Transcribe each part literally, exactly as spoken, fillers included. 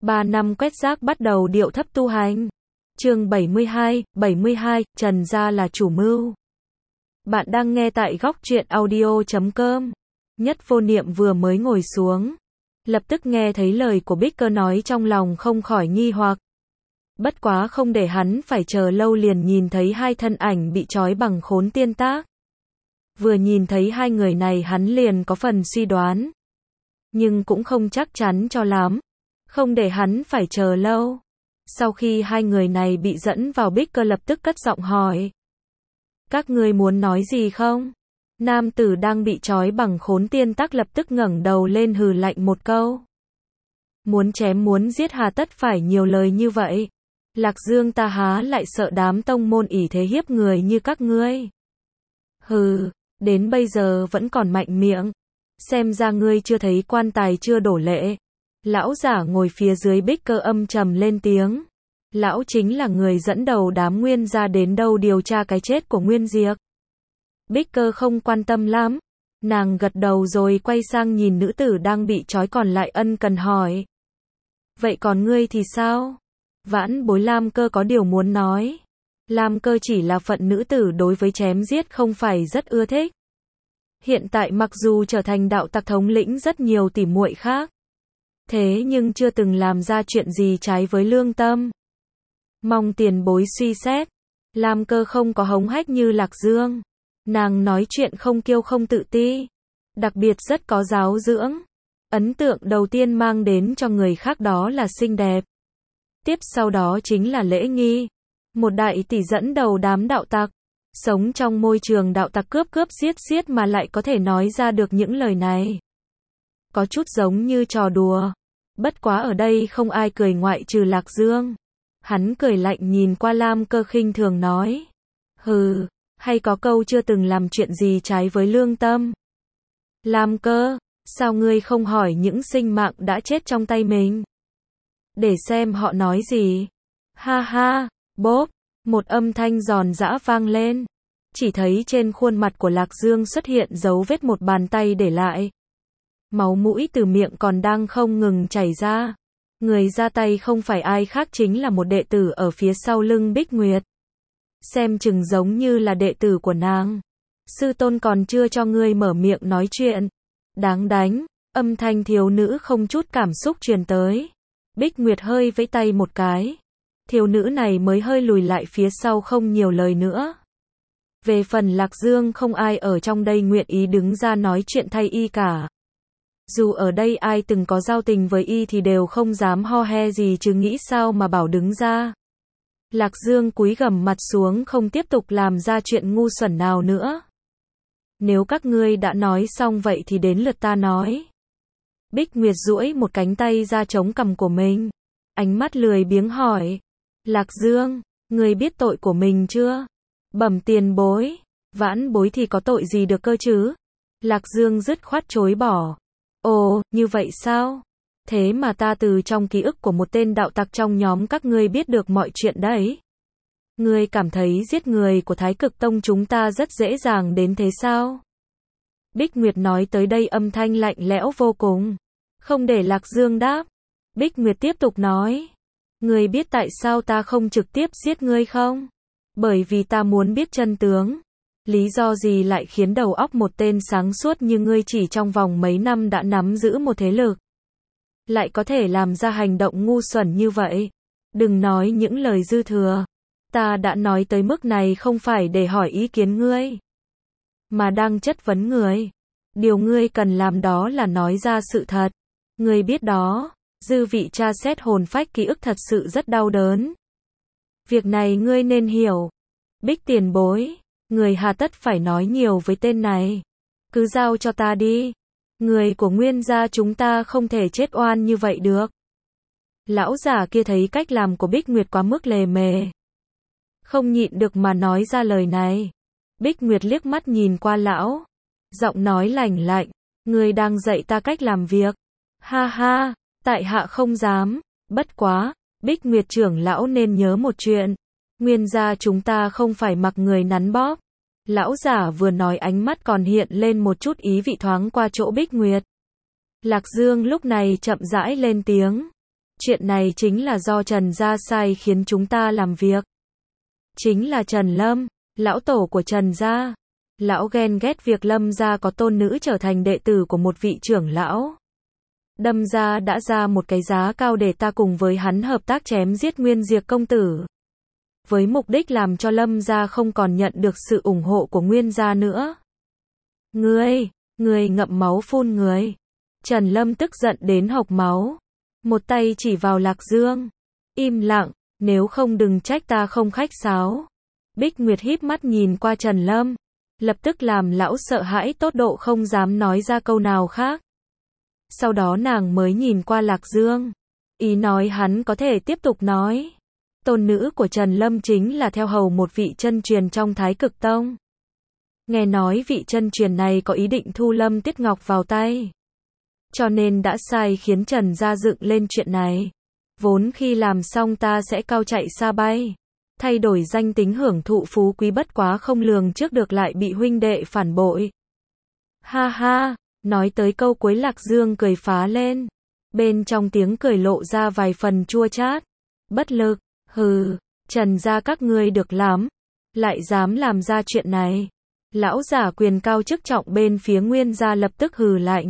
Ba năm quét rác bắt đầu điệu thấp tu hành. Chương bảy mươi hai, bảy mươi hai, Trần gia là chủ mưu. Bạn đang nghe tại góc truyện audio chấm com. Nhất Vô Niệm vừa mới ngồi xuống, lập tức nghe thấy lời của Bích Cơ nói, trong lòng không khỏi nghi hoặc. Bất quá không để hắn phải chờ lâu, liền nhìn thấy hai thân ảnh bị trói bằng khốn tiên tác. Vừa nhìn thấy hai người này hắn liền có phần suy đoán, nhưng cũng không chắc chắn cho lắm. Không để hắn phải chờ lâu, sau khi hai người này bị dẫn vào, Bích Cơ lập tức cất giọng hỏi: các ngươi muốn nói gì không? Nam tử đang bị trói bằng khốn tiên tắc lập tức ngẩng đầu lên hừ lạnh một câu: muốn chém muốn giết hà tất phải nhiều lời như vậy? Lạc Dương ta há lại sợ đám tông môn ỷ thế hiếp người như các ngươi? Hừ, đến bây giờ vẫn còn mạnh miệng, xem ra ngươi chưa thấy quan tài chưa đổ lệ. Lão giả ngồi phía dưới Bích Cơ âm trầm lên tiếng. Lão chính là người dẫn đầu đám Nguyên gia đến đâu điều tra cái chết của Nguyên Diệp. Bích Cơ không quan tâm lắm, nàng gật đầu rồi quay sang nhìn nữ tử đang bị trói còn lại, ân cần hỏi: vậy còn ngươi thì sao? Vãn bối Lam Cơ có điều muốn nói. Lam Cơ chỉ là phận nữ tử, đối với chém giết không phải rất ưa thích. Hiện tại mặc dù trở thành đạo tặc thống lĩnh rất nhiều tỉ muội khác, thế nhưng chưa từng làm ra chuyện gì trái với lương tâm. Mong tiền bối suy xét. Lam Cơ không có hống hách như Lạc Dương. Nàng nói chuyện không kiêu không tự ti, đặc biệt rất có giáo dưỡng. Ấn tượng đầu tiên mang đến cho người khác đó là xinh đẹp. Tiếp sau đó chính là lễ nghi. Một đại tỷ dẫn đầu đám đạo tặc, sống trong môi trường đạo tặc cướp cướp giết giết mà lại có thể nói ra được những lời này, có chút giống như trò đùa. Bất quá ở đây không ai cười ngoại trừ Lạc Dương. Hắn cười lạnh nhìn qua Lam Cơ khinh thường nói: hừ, hay có câu chưa từng làm chuyện gì trái với lương tâm. Lam Cơ, sao ngươi không hỏi những sinh mạng đã chết trong tay mình, để xem họ nói gì? Ha ha, bốp, một âm thanh giòn giã vang lên. Chỉ thấy trên khuôn mặt của Lạc Dương xuất hiện dấu vết một bàn tay để lại. Máu mũi từ miệng còn đang không ngừng chảy ra. Người ra tay không phải ai khác chính là một đệ tử ở phía sau lưng Bích Nguyệt. Xem chừng giống như là đệ tử của nàng. Sư tôn còn chưa cho ngươi mở miệng nói chuyện. Đáng đánh. Âm thanh thiếu nữ không chút cảm xúc truyền tới. Bích Nguyệt hơi vẫy tay một cái. Thiếu nữ này mới hơi lùi lại phía sau, không nhiều lời nữa. Về phần Lạc Dương, không ai ở trong đây nguyện ý đứng ra nói chuyện thay y cả. Dù ở đây ai từng có giao tình với y thì đều không dám ho he gì, chứ nghĩ sao mà bảo đứng ra. Lạc Dương cúi gằm mặt xuống, không tiếp tục làm ra chuyện ngu xuẩn nào nữa. Nếu các ngươi đã nói xong vậy thì đến lượt ta nói. Bích Nguyệt duỗi một cánh tay ra chống cằm của mình, ánh mắt lười biếng hỏi: Lạc Dương, ngươi biết tội của mình chưa? Bẩm tiền bối. Vãn bối thì có tội gì được cơ chứ? Lạc Dương dứt khoát chối bỏ. Ồ, như vậy sao? Thế mà ta từ trong ký ức của một tên đạo tặc trong nhóm các ngươi biết được mọi chuyện đấy. Ngươi cảm thấy giết người của Thái Cực Tông chúng ta rất dễ dàng đến thế sao? Bích Nguyệt nói tới đây âm thanh lạnh lẽo vô cùng. Không để Lạc Dương đáp, Bích Nguyệt tiếp tục nói: ngươi biết tại sao ta không trực tiếp giết ngươi không? Bởi vì ta muốn biết chân tướng. Lý do gì lại khiến đầu óc một tên sáng suốt như ngươi chỉ trong vòng mấy năm đã nắm giữ một thế lực, lại có thể làm ra hành động ngu xuẩn như vậy? Đừng nói những lời dư thừa. Ta đã nói tới mức này không phải để hỏi ý kiến ngươi, mà đang chất vấn người. Điều ngươi cần làm đó là nói ra sự thật. Ngươi biết đó, dư vị tra xét hồn phách ký ức thật sự rất đau đớn. Việc này ngươi nên hiểu. Bích tiền bối, người hà tất phải nói nhiều với tên này. Cứ giao cho ta đi. Người của Nguyên gia chúng ta không thể chết oan như vậy được. Lão già kia thấy cách làm của Bích Nguyệt quá mức lề mề, không nhịn được mà nói ra lời này. Bích Nguyệt liếc mắt nhìn qua lão, giọng nói lạnh lạnh: ngươi đang dạy ta cách làm việc? Ha ha, tại hạ không dám. Bất quá, Bích Nguyệt trưởng lão nên nhớ một chuyện. Nguyên gia chúng ta không phải mặc người nắn bóp. Lão giả vừa nói ánh mắt còn hiện lên một chút ý vị thoáng qua chỗ Bích Nguyệt. Lạc Dương lúc này chậm rãi lên tiếng: Chuyện này chính là do Trần gia sai khiến chúng ta làm việc. Chính là Trần Lâm, lão tổ của Trần gia. Lão ghen ghét việc Lâm gia có tôn nữ trở thành đệ tử của một vị trưởng lão. Đâm ra đã ra một cái giá cao để ta cùng với hắn hợp tác chém giết Nguyên Diệp công tử. Với mục đích làm cho Lâm gia không còn nhận được sự ủng hộ của Nguyên gia nữa. Ngươi, ngươi ngậm máu phun người. Trần Lâm tức giận đến hộc máu. Một tay chỉ vào Lạc Dương. Im lặng, nếu không đừng trách ta không khách sáo. Bích Nguyệt híp mắt nhìn qua Trần Lâm. Lập tức làm lão sợ hãi tột độ không dám nói ra câu nào khác. Sau đó nàng mới nhìn qua Lạc Dương. Ý nói hắn có thể tiếp tục nói. Tôn nữ của Trần Lâm chính là theo hầu một vị chân truyền trong Thái Cực Tông. Nghe nói vị chân truyền này có ý định thu Lâm Tiết Ngọc vào tay. Cho nên đã sai khiến Trần gia dựng lên chuyện này. Vốn khi làm xong ta sẽ cao chạy xa bay. Thay đổi danh tính hưởng thụ phú quý bất quá không lường trước được lại bị huynh đệ phản bội. Ha ha, nói tới câu cuối Lạc Dương cười phá lên. Bên trong tiếng cười lộ ra vài phần chua chát. Bất lực, hừ, Trần gia các ngươi được lắm. Lại dám làm ra chuyện này. Lão giả quyền cao chức trọng bên phía Nguyên gia lập tức hừ lạnh.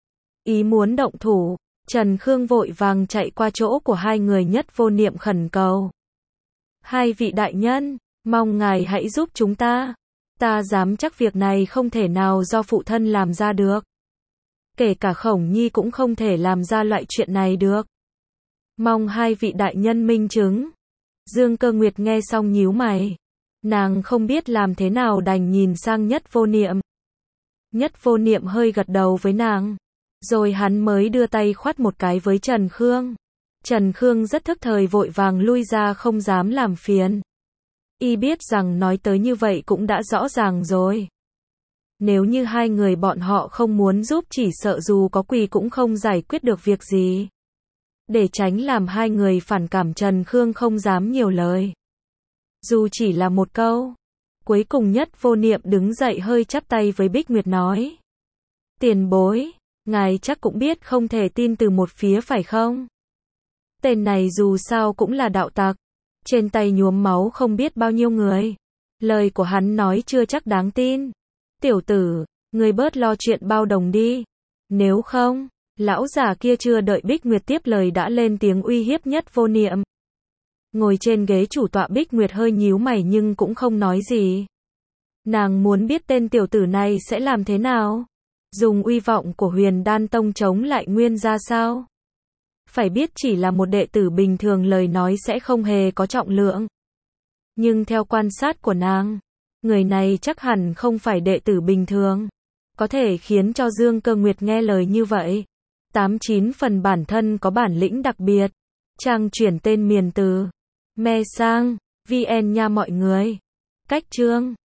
Ý muốn động thủ, Trần Khương vội vàng chạy qua chỗ của hai người Nhất Vô Niệm khẩn cầu. Hai vị đại nhân, mong ngài hãy giúp chúng ta. Ta dám chắc việc này không thể nào do phụ thân làm ra được. Kể cả Khổng Nhi cũng không thể làm ra loại chuyện này được. Mong hai vị đại nhân minh chứng. Dương Cơ Nguyệt nghe xong nhíu mày. Nàng không biết làm thế nào đành nhìn sang Nhất Vô Niệm. Nhất Vô Niệm hơi gật đầu với nàng. Rồi hắn mới đưa tay khoát một cái với Trần Khương. Trần Khương rất thức thời vội vàng lui ra không dám làm phiền. Y biết rằng nói tới như vậy cũng đã rõ ràng rồi. Nếu như hai người bọn họ không muốn giúp chỉ sợ dù có quỳ cũng không giải quyết được việc gì. Để tránh làm hai người phản cảm Trần Khương không dám nhiều lời. Dù chỉ là một câu. Cuối cùng Nhất Vô Niệm đứng dậy hơi chắp tay với Bích Nguyệt nói. Tiền bối, ngài chắc cũng biết không thể tin từ một phía phải không? Tên này dù sao cũng là đạo tặc. Trên tay nhuốm máu không biết bao nhiêu người. Lời của hắn nói chưa chắc đáng tin. Tiểu tử, người bớt lo chuyện bao đồng đi. Nếu không, lão già kia chưa đợi Bích Nguyệt tiếp lời đã lên tiếng uy hiếp Nhất Vô Niệm. Ngồi trên ghế chủ tọa Bích Nguyệt hơi nhíu mày nhưng cũng không nói gì. Nàng muốn biết tên tiểu tử này sẽ làm thế nào? Dùng uy vọng của Huyền Đan Tông chống lại Nguyên gia sao? Phải biết chỉ là một đệ tử bình thường lời nói sẽ không hề có trọng lượng. Nhưng theo quan sát của nàng, người này chắc hẳn không phải đệ tử bình thường. Có thể khiến cho Dương Cơ Nguyệt nghe lời như vậy. Tám chín phần bản thân có bản lĩnh đặc biệt. Trang chuyển tên miền từ. Me sang, vê en nha mọi người. Cách chương.